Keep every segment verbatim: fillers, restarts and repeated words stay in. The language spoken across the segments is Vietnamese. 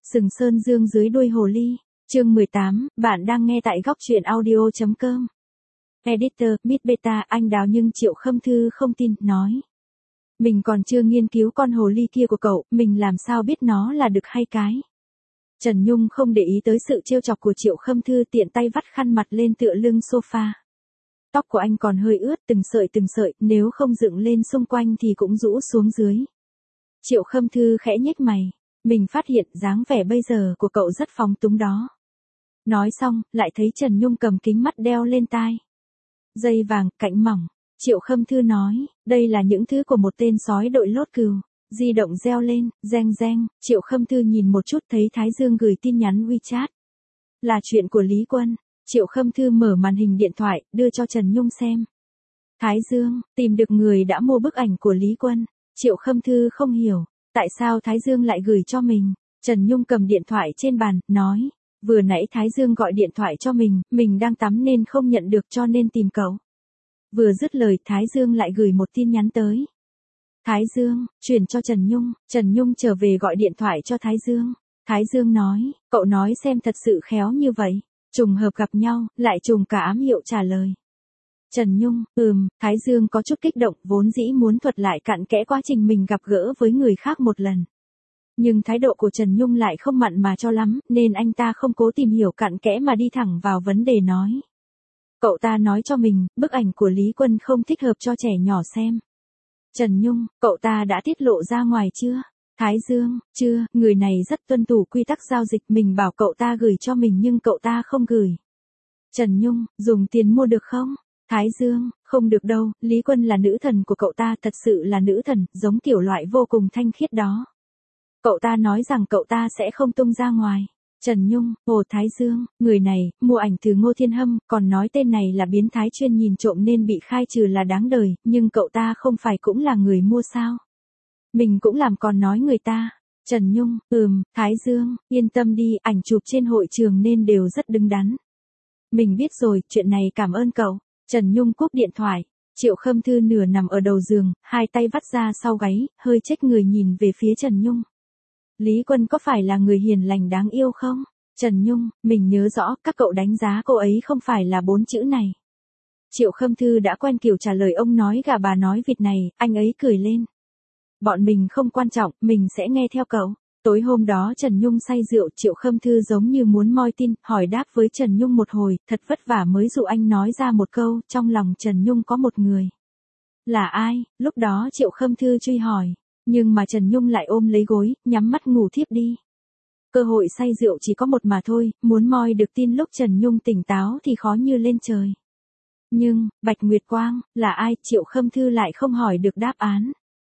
Sừng Sơn Dương dưới đuôi hồ ly, chương mười tám, bạn đang nghe tại góc truyện audio.com. Editor, Mid Beta, anh Đào nhưng Triệu Khâm Thư không tin, nói. Mình còn chưa nghiên cứu con hồ ly kia của cậu, mình làm sao biết nó là đực hay cái. Trần Nhung không để ý tới sự trêu chọc của Triệu Khâm Thư, tiện tay vắt khăn mặt lên tựa lưng sofa. Tóc của anh còn hơi ướt, từng sợi từng sợi, nếu không dựng lên xung quanh thì cũng rũ xuống dưới. Triệu Khâm Thư khẽ nhếch mày. Mình phát hiện dáng vẻ bây giờ của cậu rất phóng túng đó. Nói xong, lại thấy Trần Nhung cầm kính mắt đeo lên tai. Dây vàng, cạnh mỏng. Triệu Khâm Thư nói, đây là những thứ của một tên sói đội lốt cừu. Di động reo lên, reng reng. Triệu Khâm Thư nhìn một chút thấy Thái Dương gửi tin nhắn WeChat. Là chuyện của Lý Quân. Triệu Khâm Thư mở màn hình điện thoại, đưa cho Trần Nhung xem. Thái Dương, tìm được người đã mua bức ảnh của Lý Quân. Triệu Khâm Thư không hiểu. Tại sao Thái Dương lại gửi cho mình? Trần Nhung cầm điện thoại trên bàn, nói. Vừa nãy Thái Dương gọi điện thoại cho mình, mình đang tắm nên không nhận được cho nên tìm cậu. Vừa dứt lời Thái Dương lại gửi một tin nhắn tới. Thái Dương, chuyển cho Trần Nhung. Trần Nhung trở về gọi điện thoại cho Thái Dương. Thái Dương nói, cậu nói xem thật sự khéo như vậy. Trùng hợp gặp nhau, lại trùng cả ám hiệu trả lời. Trần Nhung, ừm, Thái Dương có chút kích động, vốn dĩ muốn thuật lại cặn kẽ quá trình mình gặp gỡ với người khác một lần. Nhưng thái độ của Trần Nhung lại không mặn mà cho lắm, nên anh ta không cố tìm hiểu cặn kẽ mà đi thẳng vào vấn đề nói. Cậu ta nói cho mình, bức ảnh của Lý Quân không thích hợp cho trẻ nhỏ xem. Trần Nhung, cậu ta đã tiết lộ ra ngoài chưa? Thái Dương, chưa, người này rất tuân thủ quy tắc giao dịch, mình bảo cậu ta gửi cho mình nhưng cậu ta không gửi. Trần Nhung, dùng tiền mua được không? Thái Dương, không được đâu, Lý Quân là nữ thần của cậu ta, thật sự là nữ thần, giống kiểu loại vô cùng thanh khiết đó. Cậu ta nói rằng cậu ta sẽ không tung ra ngoài. Trần Nhung, ồ Thái Dương, người này, mua ảnh từ Ngô Thiên Hâm, còn nói tên này là biến thái chuyên nhìn trộm nên bị khai trừ là đáng đời, nhưng cậu ta không phải cũng là người mua sao? Mình cũng làm còn nói người ta. Trần Nhung, ừm, Thái Dương, yên tâm đi, ảnh chụp trên hội trường nên đều rất đứng đắn. Mình biết rồi, chuyện này cảm ơn cậu. Trần Nhung cúp điện thoại. Triệu Khâm Thư nửa nằm ở đầu giường, hai tay vắt ra sau gáy, hơi chếch người nhìn về phía Trần Nhung. Lý Quân có phải là người hiền lành đáng yêu không? Trần Nhung, mình nhớ rõ, các cậu đánh giá cô ấy không phải là bốn chữ này. Triệu Khâm Thư đã quen kiểu trả lời ông nói gà bà nói vịt này, anh ấy cười lên. Bọn mình không quan trọng, mình sẽ nghe theo cậu. Tối hôm đó Trần Nhung say rượu, Triệu Khâm Thư giống như muốn moi tin, hỏi đáp với Trần Nhung một hồi, thật vất vả mới dụ anh nói ra một câu, trong lòng Trần Nhung có một người. Là ai? Lúc đó Triệu Khâm Thư truy hỏi, nhưng mà Trần Nhung lại ôm lấy gối, nhắm mắt ngủ thiếp đi. Cơ hội say rượu chỉ có một mà thôi, muốn moi được tin lúc Trần Nhung tỉnh táo thì khó như lên trời. Nhưng, Bạch Nguyệt Quang, là ai? Triệu Khâm Thư lại không hỏi được đáp án.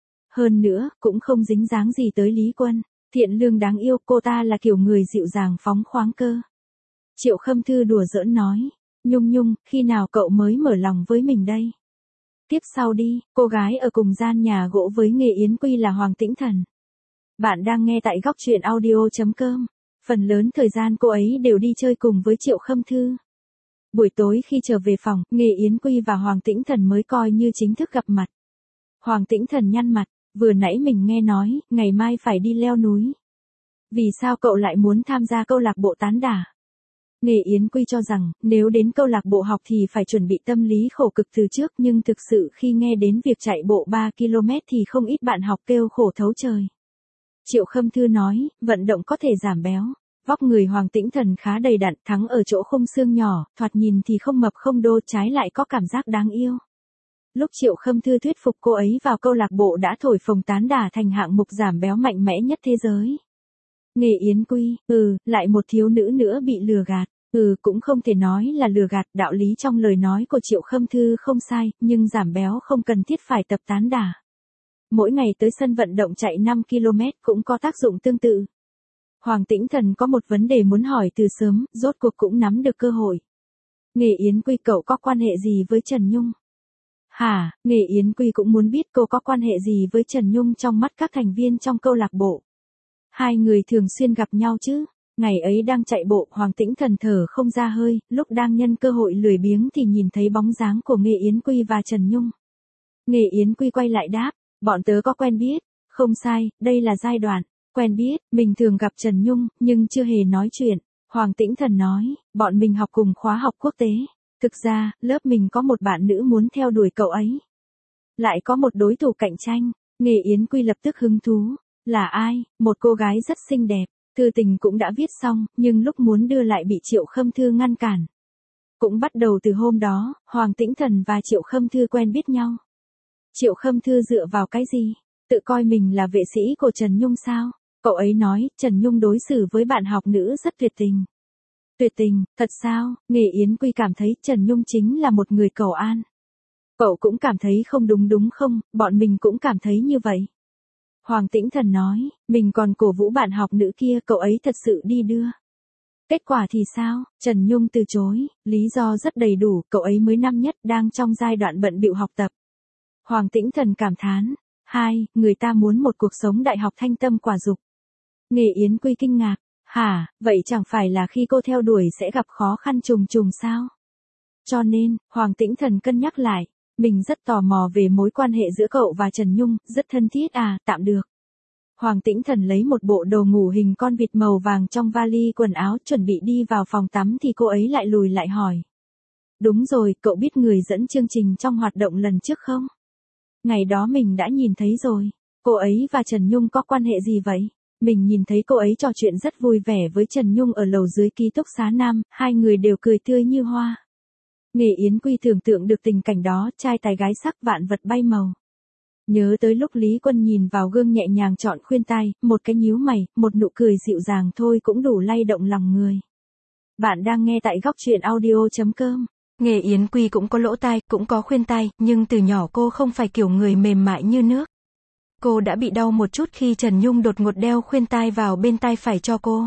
Hơn nữa, cũng không dính dáng gì tới Lý Quân. Thiện lương đáng yêu, cô ta là kiểu người dịu dàng phóng khoáng cơ. Triệu Khâm Thư đùa giỡn nói. Nhung Nhung, khi nào cậu mới mở lòng với mình đây? Tiếp sau đi, cô gái ở cùng gian nhà gỗ với Nghề Yến Quy là Hoàng Tĩnh Thần. Bạn đang nghe tại góc truyện audio.com. Phần lớn thời gian cô ấy đều đi chơi cùng với Triệu Khâm Thư. Buổi tối khi trở về phòng, Nghề Yến Quy và Hoàng Tĩnh Thần mới coi như chính thức gặp mặt. Hoàng Tĩnh Thần nhăn mặt. Vừa nãy mình nghe nói, ngày mai phải đi leo núi. Vì sao cậu lại muốn tham gia câu lạc bộ tán đả? Nghề Yến Quy cho rằng, nếu đến câu lạc bộ học thì phải chuẩn bị tâm lý khổ cực từ trước, nhưng thực sự khi nghe đến việc chạy bộ ba ki lô mét thì không ít bạn học kêu khổ thấu trời. Triệu Khâm Thư nói, vận động có thể giảm béo. Vóc người Hoàng Tĩnh Thần khá đầy đặn, thắng ở chỗ khung xương nhỏ, thoạt nhìn thì không mập không đô, trái lại có cảm giác đáng yêu. Lúc Triệu Khâm Thư thuyết phục cô ấy vào câu lạc bộ đã thổi phồng tán đả thành hạng mục giảm béo mạnh mẽ nhất thế giới. Nghề Yến Quy, ừ, lại một thiếu nữ nữa bị lừa gạt. Ừ, cũng không thể nói là lừa gạt, đạo lý trong lời nói của Triệu Khâm Thư không sai, nhưng giảm béo không cần thiết phải tập tán đả. Mỗi ngày tới sân vận động chạy năm ki lô mét cũng có tác dụng tương tự. Hoàng Tĩnh Thần có một vấn đề muốn hỏi từ sớm, rốt cuộc cũng nắm được cơ hội. Nghề Yến Quy, cậu có quan hệ gì với Trần Nhung? Hả, Nghề Yến Quy cũng muốn biết cô có quan hệ gì với Trần Nhung trong mắt các thành viên trong câu lạc bộ. Hai người thường xuyên gặp nhau chứ. Ngày ấy đang chạy bộ, Hoàng Tĩnh Thần thở không ra hơi, lúc đang nhân cơ hội lười biếng thì nhìn thấy bóng dáng của Nghề Yến Quy và Trần Nhung. Nghề Yến Quy quay lại đáp, bọn tớ có quen biết. Không sai, đây là giai đoạn. Quen biết, mình thường gặp Trần Nhung, nhưng chưa hề nói chuyện. Hoàng Tĩnh Thần nói, bọn mình học cùng khóa học quốc tế. Thực ra, lớp mình có một bạn nữ muốn theo đuổi cậu ấy. Lại có một đối thủ cạnh tranh. Nghề Yến Quy lập tức hứng thú. Là ai? Một cô gái rất xinh đẹp. Thư tình cũng đã viết xong, nhưng lúc muốn đưa lại bị Triệu Khâm Thư ngăn cản. Cũng bắt đầu từ hôm đó, Hoàng Tĩnh Thần và Triệu Khâm Thư quen biết nhau. Triệu Khâm Thư dựa vào cái gì? Tự coi mình là vệ sĩ của Trần Nhung sao? Cậu ấy nói, Trần Nhung đối xử với bạn học nữ rất tuyệt tình. Tuyệt tình, thật sao? Nghề Yến Quy cảm thấy Trần Nhung chính là một người cầu an. Cậu cũng cảm thấy không đúng đúng không? Bọn mình cũng cảm thấy như vậy. Hoàng Tĩnh Thần nói, mình còn cổ vũ bạn học nữ kia, cậu ấy thật sự đi đưa. Kết quả thì sao? Trần Nhung từ chối, lý do rất đầy đủ, cậu ấy mới năm nhất đang trong giai đoạn bận bịu học tập. Hoàng Tĩnh Thần cảm thán, hai, người ta muốn một cuộc sống đại học thanh tâm quả dục. Nghề Yến Quy kinh ngạc, hả, vậy chẳng phải là khi cô theo đuổi sẽ gặp khó khăn trùng trùng sao? Cho nên, Hoàng Tĩnh Thần cân nhắc lại, mình rất tò mò về mối quan hệ giữa cậu và Trần Nhung, rất thân thiết à, tạm được. Hoàng Tĩnh Thần lấy một bộ đồ ngủ hình con vịt màu vàng trong vali quần áo chuẩn bị đi vào phòng tắm thì cô ấy lại lùi lại hỏi. Đúng rồi, cậu biết người dẫn chương trình trong hoạt động lần trước không? Ngày đó mình đã nhìn thấy rồi. Cô ấy và Trần Nhung có quan hệ gì vậy? Mình nhìn thấy cô ấy trò chuyện rất vui vẻ với Trần Nhung ở lầu dưới ký túc xá Nam, hai người đều cười tươi như hoa. Nghề Yến Quy tưởng tượng được tình cảnh đó, trai tài gái sắc vạn vật bay màu. Nhớ tới lúc Lý Quân nhìn vào gương nhẹ nhàng chọn khuyên tai, một cái nhíu mày, một nụ cười dịu dàng thôi cũng đủ lay động lòng người. Bạn đang nghe tại góc truyện audio chấm com. Nghề Yến Quy cũng có lỗ tai, cũng có khuyên tai, nhưng từ nhỏ cô không phải kiểu người mềm mại như nước. Cô đã bị đau một chút khi Trần Nhung đột ngột đeo khuyên tai vào bên tai phải cho cô.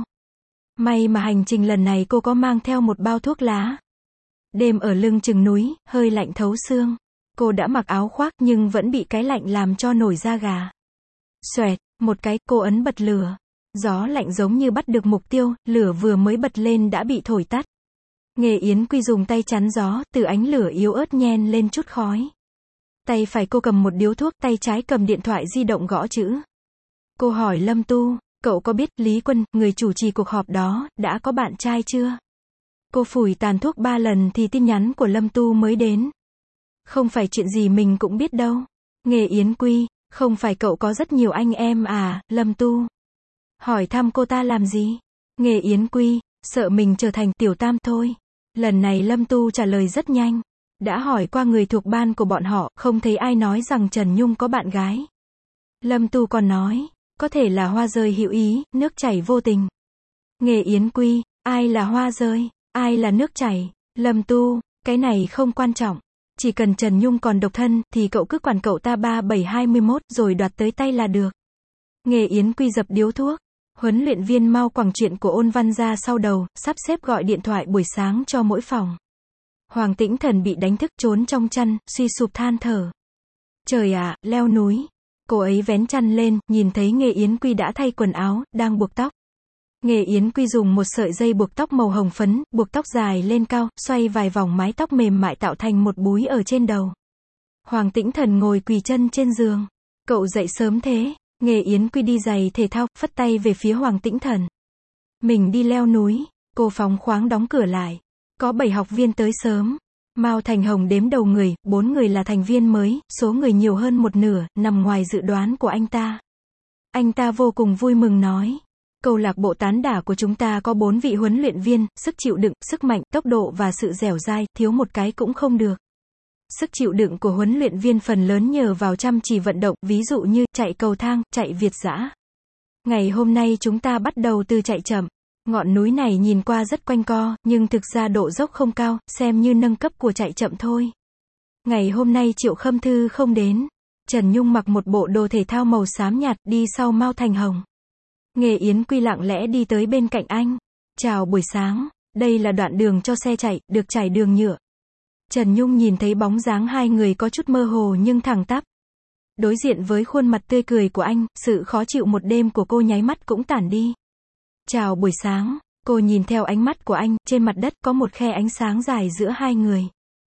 May mà hành trình lần này cô có mang theo một bao thuốc lá. Đêm ở lưng chừng núi, hơi lạnh thấu xương. Cô đã mặc áo khoác nhưng vẫn bị cái lạnh làm cho nổi da gà. Xoẹt, một cái, cô ấn bật lửa. Gió lạnh giống như bắt được mục tiêu, lửa vừa mới bật lên đã bị thổi tắt. Nghề Yến Quy dùng tay chắn gió, từ ánh lửa yếu ớt nhen lên chút khói. Tay phải cô cầm một điếu thuốc, tay trái cầm điện thoại di động gõ chữ. Cô hỏi Lâm Tu, cậu có biết Lý Quân, người chủ trì cuộc họp đó, đã có bạn trai chưa? Cô phủi tàn thuốc ba lần thì tin nhắn của Lâm Tu mới đến. Không phải chuyện gì mình cũng biết đâu. Nghề Yến Quy, không phải cậu có rất nhiều anh em à, Lâm Tu. Hỏi thăm cô ta làm gì? Nghề Yến Quy, sợ mình trở thành tiểu tam thôi. Lần này Lâm Tu trả lời rất nhanh. Đã hỏi qua người thuộc ban của bọn họ, không thấy ai nói rằng Trần Nhung có bạn gái. Lâm Tu còn nói, có thể là hoa rơi hữu ý, nước chảy vô tình. Nghề Yến Quy, ai là hoa rơi, ai là nước chảy? Lâm Tu, cái này không quan trọng. Chỉ cần Trần Nhung còn độc thân, thì cậu cứ quản cậu ta ba bảy hai mươi mốt rồi đoạt tới tay là được. Nghề Yến Quy dập điếu thuốc. Huấn luyện viên mau quẳng chuyện của Ôn Văn ra sau đầu, sắp xếp gọi điện thoại buổi sáng cho mỗi phòng. Hoàng Tĩnh Thần bị đánh thức trốn trong chăn, suy sụp than thở. Trời ạ, leo núi. Cô ấy vén chăn lên, nhìn thấy Nghề Yến Quy đã thay quần áo, đang buộc tóc. Nghề Yến Quy dùng một sợi dây buộc tóc màu hồng phấn, buộc tóc dài lên cao, xoay vài vòng mái tóc mềm mại tạo thành một búi ở trên đầu. Hoàng Tĩnh Thần ngồi quỳ chân trên giường. Cậu dậy sớm thế? Nghề Yến Quy đi giày thể thao, phất tay về phía Hoàng Tĩnh Thần. Mình đi leo núi. Cô phóng khoáng đóng cửa lại. Có bảy học viên tới sớm. Mao Thành Hồng đếm đầu người, bốn người là thành viên mới, số người nhiều hơn một nửa, nằm ngoài dự đoán của anh ta. Anh ta vô cùng vui mừng nói. Câu lạc bộ tán đả của chúng ta có bốn vị huấn luyện viên, sức chịu đựng, sức mạnh, tốc độ và sự dẻo dai, thiếu một cái cũng không được. Sức chịu đựng của huấn luyện viên phần lớn nhờ vào chăm chỉ vận động, ví dụ như chạy cầu thang, chạy việt dã. Ngày hôm nay chúng ta bắt đầu từ chạy chậm. Ngọn núi này nhìn qua rất quanh co, nhưng thực ra độ dốc không cao, xem như nâng cấp của chạy chậm thôi. Ngày hôm nay Triệu Khâm Thư không đến. Trần Nhung mặc một bộ đồ thể thao màu xám nhạt, đi sau Mao Thành Hồng. Nghề Yến Quy lặng lẽ đi tới bên cạnh anh. Chào buổi sáng, đây là đoạn đường cho xe chạy, được trải đường nhựa. Trần Nhung nhìn thấy bóng dáng hai người có chút mơ hồ nhưng thẳng tắp. Đối diện với khuôn mặt tươi cười của anh, sự khó chịu một đêm của cô nháy mắt cũng tản đi. Chào buổi sáng, cô nhìn theo ánh mắt của anh, trên mặt đất có một khe ánh sáng dài giữa hai người.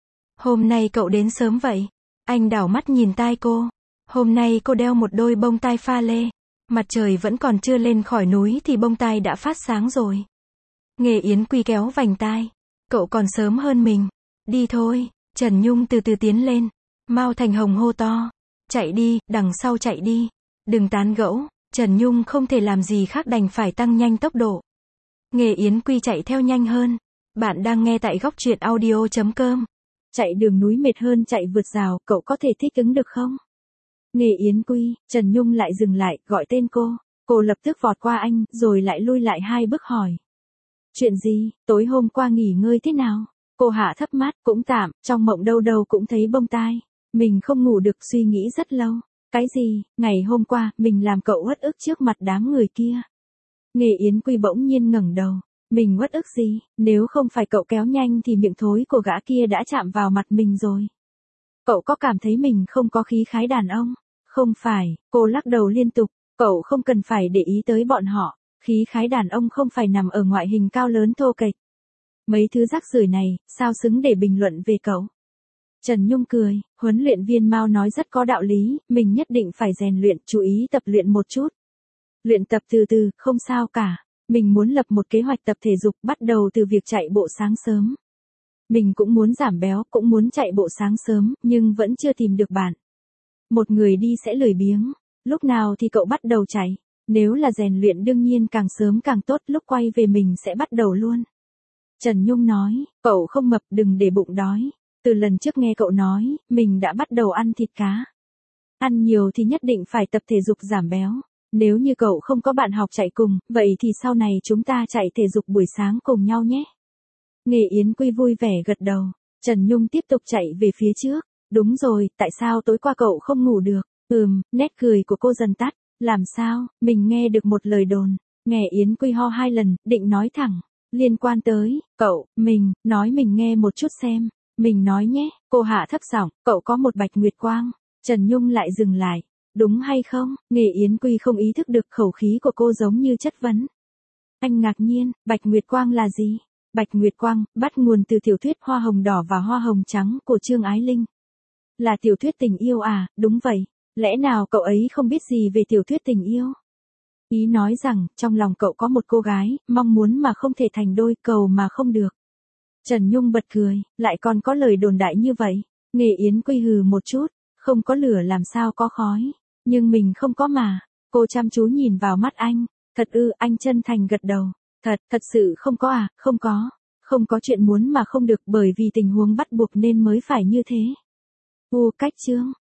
Hôm nay cậu đến sớm vậy? Anh đảo mắt nhìn tai cô. Hôm nay cô đeo một đôi bông tai pha lê. Mặt trời vẫn còn chưa lên khỏi núi thì bông tai đã phát sáng rồi. Nghề Yến Quy kéo vành tai. Cậu còn sớm hơn mình. Đi thôi. Trần Nhung từ từ tiến lên. Mao Thành Hồng hô to. Chạy đi, đằng sau chạy đi. Đừng tán gẫu. Trần Nhung không thể làm gì khác đành phải tăng nhanh tốc độ. Nghề Yến Quy chạy theo nhanh hơn. Bạn đang nghe tại góc truyện audio chấm com. Chạy đường núi mệt hơn chạy vượt rào, cậu có thể thích ứng được không? Nghề Yến Quy, Trần Nhung lại dừng lại, gọi tên cô. Cô lập tức vọt qua anh, rồi lại lui lại hai bước hỏi. Chuyện gì, tối hôm qua nghỉ ngơi thế nào? Cô hạ thấp mắt, cũng tạm, trong mộng đâu đâu cũng thấy bông tai. Mình không ngủ được suy nghĩ rất lâu. Cái gì, ngày hôm qua, mình làm cậu uất ức trước mặt đám người kia. Nghề Yến Quy bỗng nhiên ngẩng đầu. Mình uất ức gì, nếu không phải cậu kéo nhanh thì miệng thối của gã kia đã chạm vào mặt mình rồi. Cậu có cảm thấy mình không có khí khái đàn ông? Không phải, cô lắc đầu liên tục, cậu không cần phải để ý tới bọn họ, khí khái đàn ông không phải nằm ở ngoại hình cao lớn thô kệch. Mấy thứ rác rưởi này, sao xứng để bình luận về cậu? Trần Nhung cười, huấn luyện viên Mao nói rất có đạo lý, mình nhất định phải rèn luyện, chú ý tập luyện một chút. Luyện tập từ từ, không sao cả. Mình muốn lập một kế hoạch tập thể dục bắt đầu từ việc chạy bộ sáng sớm. Mình cũng muốn giảm béo, cũng muốn chạy bộ sáng sớm, nhưng vẫn chưa tìm được bạn. Một người đi sẽ lười biếng. Lúc nào thì cậu bắt đầu chạy? Nếu là rèn luyện đương nhiên càng sớm càng tốt, lúc quay về mình sẽ bắt đầu luôn. Trần Nhung nói, cậu không mập đừng để bụng đói. Từ lần trước nghe cậu nói, mình đã bắt đầu ăn thịt cá. Ăn nhiều thì nhất định phải tập thể dục giảm béo. Nếu như cậu không có bạn học chạy cùng, vậy thì sau này chúng ta chạy thể dục buổi sáng cùng nhau nhé. Nghề Yến Quy vui vẻ gật đầu. Trần Nhung tiếp tục chạy về phía trước. Đúng rồi, tại sao tối qua cậu không ngủ được? Ừm, nét cười của cô dần tắt. Làm sao, mình nghe được một lời đồn. Nghề Yến Quy ho hai lần, định nói thẳng. Liên quan tới, cậu, mình, nói mình nghe một chút xem. Mình nói nhé, cô hạ thấp giọng, cậu có một bạch nguyệt quang. Trần Nhung lại dừng lại. Đúng hay không? Nghề Yến Quy không ý thức được khẩu khí của cô giống như chất vấn. Anh ngạc nhiên, Bạch Nguyệt Quang là gì? Bạch Nguyệt Quang, bắt nguồn từ tiểu thuyết Hoa hồng đỏ và Hoa hồng trắng của Trương Ái Linh. Là tiểu thuyết tình yêu à, đúng vậy. Lẽ nào cậu ấy không biết gì về tiểu thuyết tình yêu? Ý nói rằng, trong lòng cậu có một cô gái, mong muốn mà không thể thành đôi, cầu mà không được. Trần Nhung bật cười, lại còn có lời đồn đại như vậy. Nghề Yến Quy hừ một chút, không có lửa làm sao có khói. Nhưng mình không có mà. Cô chăm chú nhìn vào mắt anh. Thật ư, anh chân thành gật đầu. Thật, thật sự không có à, không có. Không có chuyện muốn mà không được bởi vì tình huống bắt buộc nên mới phải như thế. U cách chương.